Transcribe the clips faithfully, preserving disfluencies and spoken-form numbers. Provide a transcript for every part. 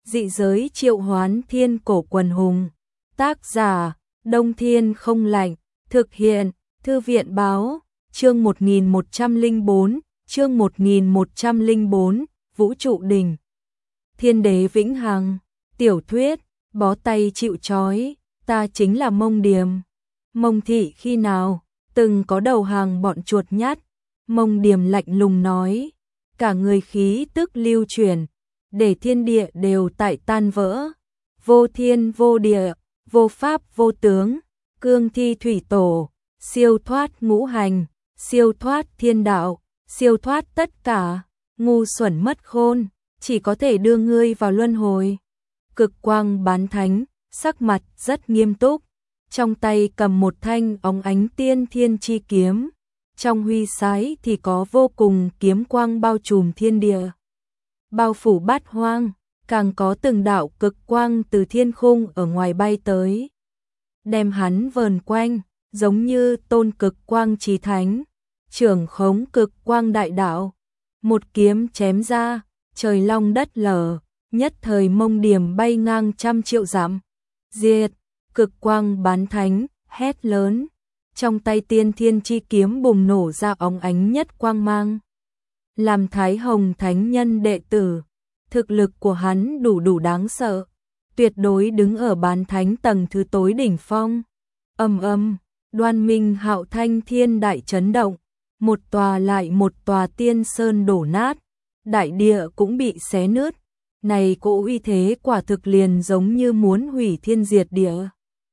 Dị giới triệu hoán thiên cổ quần hùng. Tác giả, Đông Thiên không lạnh. Thực hiện, Thư viện báo, chương một nghìn một trăm lẻ bốn, chương một nghìn một trăm lẻ bốn, Vũ trụ đỉnh. Thiên đế vĩnh hằng, tiểu thuyết, bó tay chịu trói, ta chính là Mông Điềm. Mông thị khi nào, từng có đầu hàng bọn chuột nhắt. Mông Điềm lạnh lùng nói, cả người khí tức lưu chuyển, để thiên địa đều tại tan vỡ. Vô thiên vô địa, vô pháp vô tướng, cương thi thủy tổ, siêu thoát ngũ hành, siêu thoát thiên đạo, siêu thoát tất cả, ngu xuẩn mất khôn, chỉ có thể đưa ngươi vào luân hồi. Cực quang bán thánh, sắc mặt rất nghiêm túc, trong tay cầm một thanh óng ánh tiên thiên chi kiếm, trong huy sái thì có vô cùng kiếm quang bao trùm thiên địa, bao phủ bát hoang, càng có từng đạo cực quang từ thiên khung ở ngoài bay tới, đem hắn vờn quanh, giống như tôn cực quang chí thánh, trưởng khống cực quang đại đạo. Một kiếm chém ra, trời long đất lở, nhất thời Mông Điềm bay ngang trăm triệu dặm. Diệt, cực quang bán thánh, hét lớn, trong tay tiên thiên chi kiếm bùng nổ ra óng ánh nhất quang mang. Làm Thái Hồng thánh nhân đệ tử, thực lực của hắn đủ đủ đáng sợ, tuyệt đối đứng ở bán thánh tầng thứ tối đỉnh phong. Ầm ầm, Đoan Minh Hạo thanh thiên đại chấn động, một tòa lại một tòa tiên sơn đổ nát, đại địa cũng bị xé nứt. Này cỗ uy thế quả thực liền giống như muốn hủy thiên diệt địa.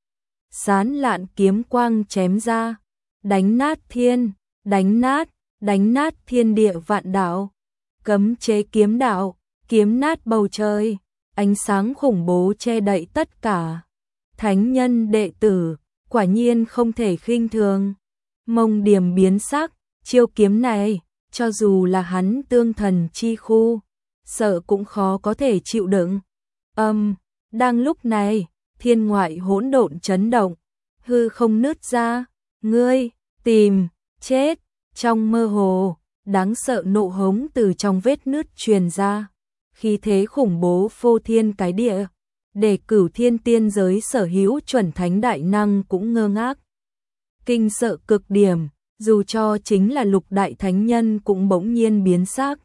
Sán lạn kiếm quang chém ra, đánh nát thiên, đánh nát, đánh nát thiên địa vạn đạo. Cấm chế kiếm đạo, kiếm nát bầu trời, ánh sáng khủng bố che đậy tất cả. Thánh nhân đệ tử, quả nhiên không thể khinh thường. Mông Điềm biến sắc, chiêu kiếm này, cho dù là hắn tương thần chi khu, sợ cũng khó có thể chịu đựng. Âm, um, đang lúc này, thiên ngoại hỗn độn chấn động, hư không nứt ra, ngươi, tìm, chết, trong mơ hồ, đáng sợ nộ hống từ trong vết nứt truyền ra, khí thế khủng bố phô thiên cái địa, để cửu thiên tiên giới sở hữu chuẩn thánh đại năng cũng ngơ ngác. Kinh sợ cực điểm, dù cho chính là lục đại thánh nhân cũng bỗng nhiên biến sắc.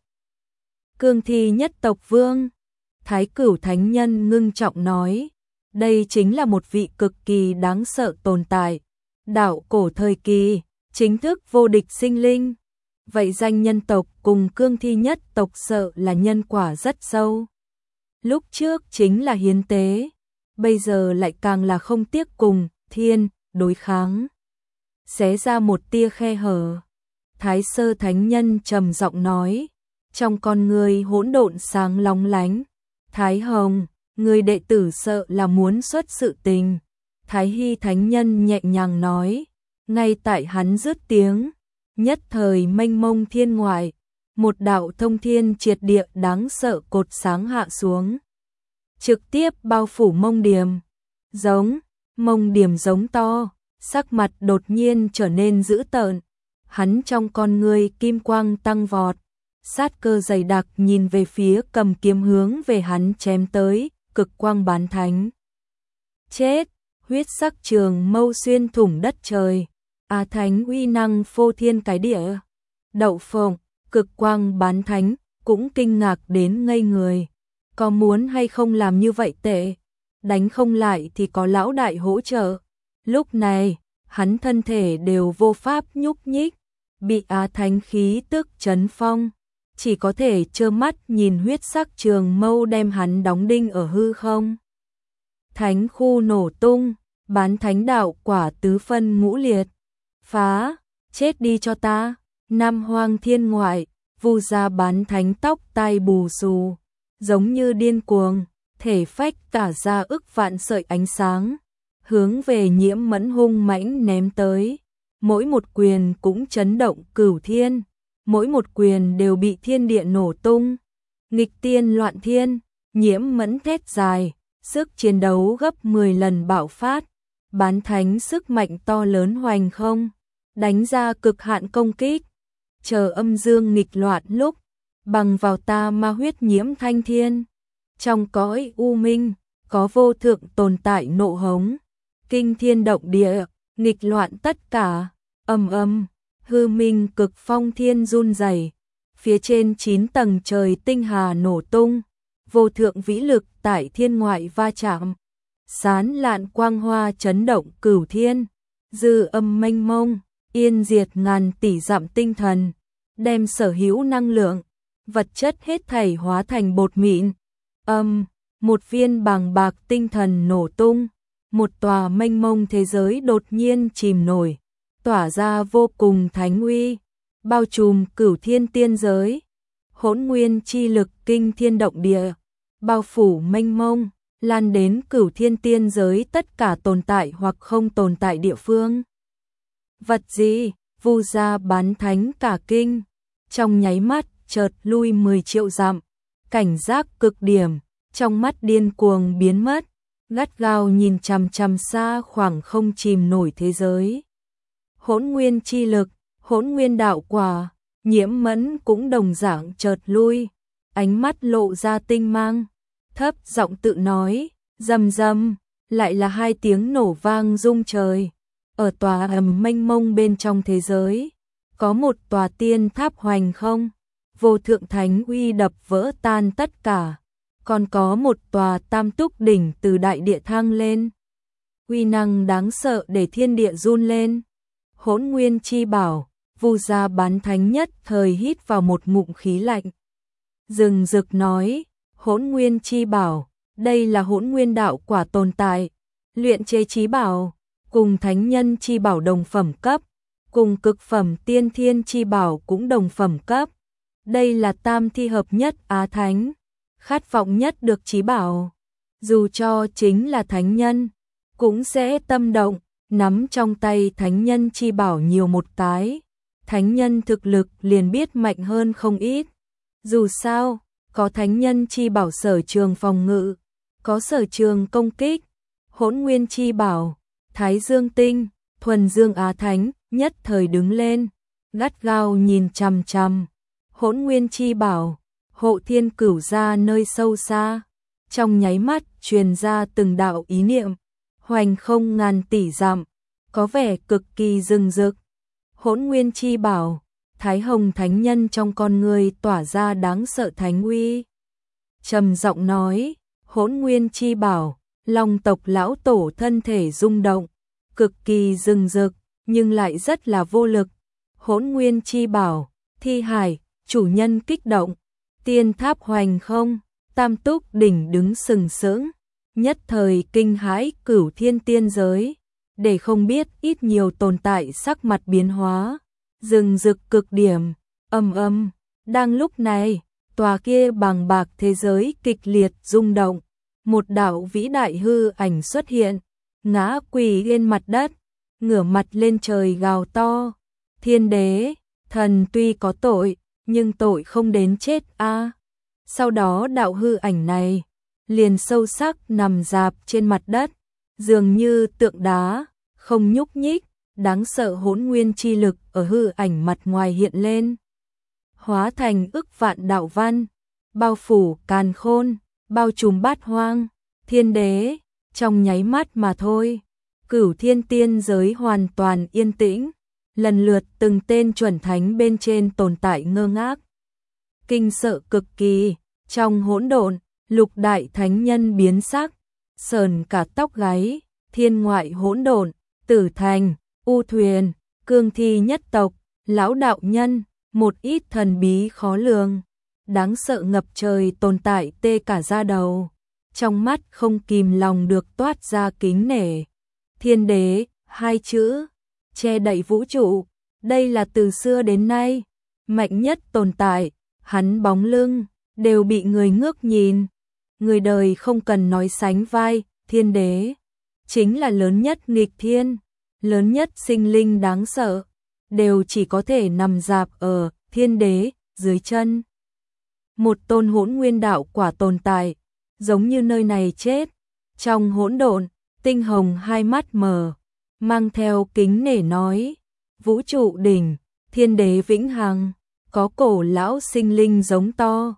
Cương thi nhất tộc vương, Thái Cửu thánh nhân ngưng trọng nói, đây chính là một vị cực kỳ đáng sợ tồn tại, đạo cổ thời kỳ, chính thức vô địch sinh linh. Vậy danh nhân tộc cùng cương thi nhất tộc sợ là nhân quả rất sâu. Lúc trước chính là hiến tế, bây giờ lại càng là không tiếc cùng thiên đối kháng. Xé ra một tia khe hở, Thái Sơ thánh nhân trầm giọng nói, trong con người hỗn độn sáng lóng lánh. Thái Hồng, người đệ tử sợ là muốn xuất sự tình. Thái Hy thánh nhân nhẹ nhàng nói, ngay tại hắn dứt tiếng, nhất thời mênh mông thiên ngoại, một đạo thông thiên triệt địa đáng sợ cột sáng hạ xuống, trực tiếp bao phủ Mông Điềm. Giống, Mông Điềm giống to, sắc mặt đột nhiên trở nên dữ tợn, hắn trong con ngươi kim quang tăng vọt, sát cơ dày đặc nhìn về phía cầm kiếm hướng về hắn chém tới, cực quang bán thánh. Chết, huyết sắc trường mâu xuyên thủng đất trời, A thánh uy năng phô thiên cái địa. Đậu phộng, cực quang bán thánh cũng kinh ngạc đến ngây người, có muốn hay không làm như vậy tệ, đánh không lại thì có lão đại hỗ trợ. Lúc này, hắn thân thể đều vô pháp nhúc nhích, bị Á thánh khí tức chấn phong, chỉ có thể trơ mắt nhìn huyết sắc trường mâu đem hắn đóng đinh ở hư không. Thánh khu nổ tung, bán thánh đạo quả tứ phân ngũ liệt. Phá, chết đi cho ta. Nam hoang thiên ngoại, Vu gia bán thánh tóc tai bù xù, giống như điên cuồng, thể phách tả ra ức vạn sợi ánh sáng, hướng về Nhiễm Mẫn hung mãnh ném tới. Mỗi một quyền cũng chấn động cửu thiên, mỗi một quyền đều bị thiên địa nổ tung. Nghịch tiên loạn thiên, Nhiễm Mẫn thét dài, sức chiến đấu gấp mười lần bạo phát, bán thánh sức mạnh to lớn hoành không, đánh ra cực hạn công kích. Chờ âm dương nghịch loạn lúc, bằng vào ta ma huyết nhiễm thanh thiên, Trong cõi u minh, có vô thượng tồn tại nộ hống, kinh thiên động địa, nghịch loạn tất cả, ầm ầm, hư minh cực phong thiên run rẩy, phía trên chín tầng trời tinh hà nổ tung, vô thượng vĩ lực tại thiên ngoại va chạm, sán lạn quang hoa chấn động cửu thiên, dư âm mênh mông, yên diệt ngàn tỷ dặm tinh thần, đem sở hữu năng lượng, vật chất hết thảy hóa thành bột mịn. Âm, một viên bàng bạc tinh thần nổ tung, một tòa mênh mông thế giới đột nhiên chìm nổi, tỏa ra vô cùng thánh uy, bao trùm cửu thiên tiên giới, hỗn nguyên chi lực kinh thiên động địa, bao phủ mênh mông, lan đến cửu thiên tiên giới tất cả tồn tại hoặc không tồn tại địa phương. Vật gì? Vu gia bán thánh cả kinh, trong nháy mắt chợt lui mười triệu dặm, cảnh giác cực điểm, trong mắt điên cuồng biến mất, gắt gao nhìn chằm chằm xa khoảng không chìm nổi thế giới. Hỗn nguyên chi lực, hỗn nguyên đạo quả, Nhiễm Mẫn cũng đồng dạng chợt lui, ánh mắt lộ ra tinh mang, thấp giọng tự nói, rầm rầm, lại là hai tiếng nổ vang rung trời. Ở tòa ầm mênh mông bên trong thế giới, có một tòa tiên tháp hoành không, vô thượng thánh uy đập vỡ tan tất cả, còn có một tòa tam túc đỉnh từ đại địa thăng lên, uy năng đáng sợ để thiên địa run lên. Hỗn nguyên chi bảo, Vu gia bán thánh nhất thời hít vào một ngụm khí lạnh. Rừng rực nói, hỗn nguyên chi bảo, đây là hỗn nguyên đạo quả tồn tại, luyện chế chí bảo, cùng thánh nhân chi bảo đồng phẩm cấp, cùng cực phẩm tiên thiên chi bảo cũng đồng phẩm cấp. Đây là tam thi hợp nhất á thánh, khát vọng nhất được chí bảo, dù cho chính là thánh nhân, cũng sẽ tâm động, nắm trong tay thánh nhân chi bảo nhiều một cái, thánh nhân thực lực liền biết mạnh hơn không ít. Dù sao, có thánh nhân chi bảo sở trường phòng ngự, có sở trường công kích, hỗn nguyên chi bảo, Thái Dương tinh, thuần dương á thánh, nhất thời đứng lên, gắt gao nhìn chằm chằm. Hỗn nguyên chi bảo, hộ thiên cửu gia nơi sâu xa, trong nháy mắt truyền ra từng đạo ý niệm, hoành không ngàn tỷ dặm, có vẻ cực kỳ rừng rực. Hỗn nguyên chi bảo, Thái Hồng thánh nhân trong con người tỏa ra đáng sợ thánh uy. Trầm giọng nói, hỗn nguyên chi bảo, Long tộc lão tổ thân thể rung động, cực kỳ rừng rực, nhưng lại rất là vô lực. Hỗn nguyên chi bảo, Thi Hải, chủ nhân kích động, tiên tháp hoành không, tam túc đỉnh đứng sừng sững, nhất thời kinh hãi cửu thiên tiên giới, để không biết ít nhiều tồn tại sắc mặt biến hóa, rừng rực cực điểm, ầm ầm. Đang lúc này, tòa kia bàng bạc thế giới kịch liệt rung động, một đạo vĩ đại hư ảnh xuất hiện, ngã quỳ trên mặt đất, ngửa mặt lên trời gào to, thiên đế, thần tuy có tội, nhưng tội không đến chết a. À. Sau đó đạo hư ảnh này liền sâu sắc nằm rạp trên mặt đất, dường như tượng đá, không nhúc nhích, đáng sợ hỗn nguyên chi lực ở hư ảnh mặt ngoài hiện lên, hóa thành ức vạn đạo văn, bao phủ càn khôn, bao trùm bát hoang, thiên đế, trong nháy mắt mà thôi, cửu thiên tiên giới hoàn toàn yên tĩnh, lần lượt từng tên chuẩn thánh bên trên tồn tại ngơ ngác, kinh sợ cực kỳ. Trong hỗn độn, lục đại thánh nhân biến sắc, sờn cả tóc gáy, thiên ngoại hỗn độn, Tử Thành, U Thuyền, Cương Thi nhất tộc, lão đạo nhân, một ít thần bí khó lường, đáng sợ ngập trời tồn tại tê cả da đầu, trong mắt không kìm lòng được toát ra kính nể. Thiên đế, hai chữ, che đậy vũ trụ, đây là từ xưa đến nay, mạnh nhất tồn tại, hắn bóng lưng, đều bị người ngước nhìn. Người đời không cần nói sánh vai, thiên đế, chính là lớn nhất nghịch thiên, lớn nhất sinh linh đáng sợ, đều chỉ có thể nằm rạp ở thiên đế dưới chân. Một tôn hỗn nguyên đạo quả tồn tại, giống như nơi này chết, trong hỗn độn, tinh hồng hai mắt mờ, mang theo kính nể nói, vũ trụ đỉnh, thiên đế vĩnh hằng, có cổ lão sinh linh giống to,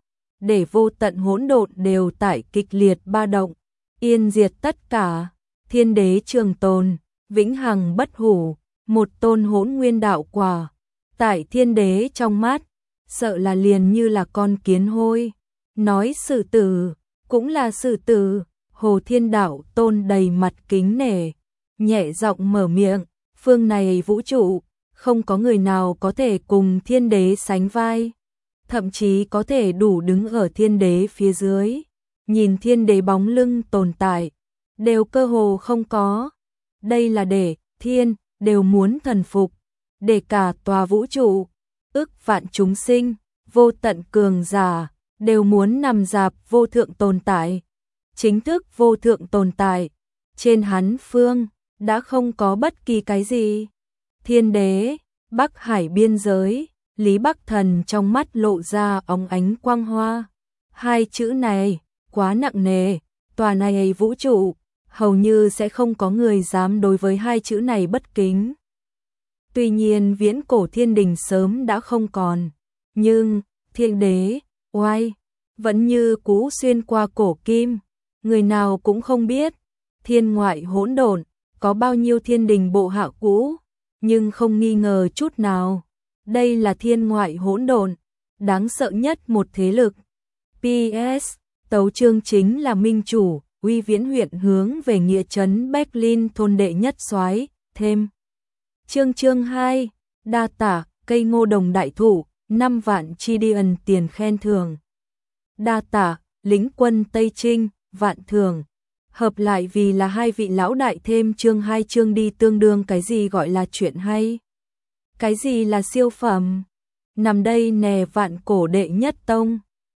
để vô tận hỗn độn đều tải kịch liệt ba động, yên diệt tất cả, thiên đế trường tồn, vĩnh hằng bất hủ, một tôn hỗn nguyên đạo quả, tại thiên đế trong mắt, sợ là liền như là con kiến hôi, nói xử tử, cũng là xử tử, Hồ Thiên Đạo tôn đầy mặt kính nể, nhẹ giọng mở miệng, phương này vũ trụ, không có người nào có thể cùng thiên đế sánh vai, thậm chí có thể đủ đứng ở thiên đế phía dưới, nhìn thiên đế bóng lưng tồn tại, đều cơ hồ không có. Đây là để thiên đều muốn thần phục, để cả tòa vũ trụ, ức vạn chúng sinh, vô tận cường giả, đều muốn nằm dạp vô thượng tồn tại. Chính thức vô thượng tồn tại, trên hắn phương, đã không có bất kỳ cái gì. Thiên đế, Bắc Hải biên giới, Lý Bắc Thần trong mắt lộ ra óng ánh quang hoa. Hai chữ này, quá nặng nề, tòa này vũ trụ, hầu như sẽ không có người dám đối với hai chữ này bất kính. Tuy nhiên viễn cổ thiên đình sớm đã không còn, nhưng thiên đế, oai, vẫn như cũ xuyên qua cổ kim, người nào cũng không biết, thiên ngoại hỗn độn, có bao nhiêu thiên đình bộ hạ cũ, nhưng không nghi ngờ chút nào, đây là thiên ngoại hỗn độn, đáng sợ nhất một thế lực. pê ét, tấu chương chính là minh chủ, uy viễn huyện hướng về nghĩa trấn Berlin thôn đệ nhất soái, thêm. Chương chương hai, đa tả, cây ngô đồng đại thụ, năm vạn chi đi ẩn tiền khen thưởng. Đa tả, lính quân Tây Trinh, vạn thưởng. Hợp lại vì là hai vị lão đại thêm chương hai chương đi tương đương cái gì gọi là chuyện hay. Cái gì là siêu phẩm. Nằm đây nè vạn cổ đệ nhất tông.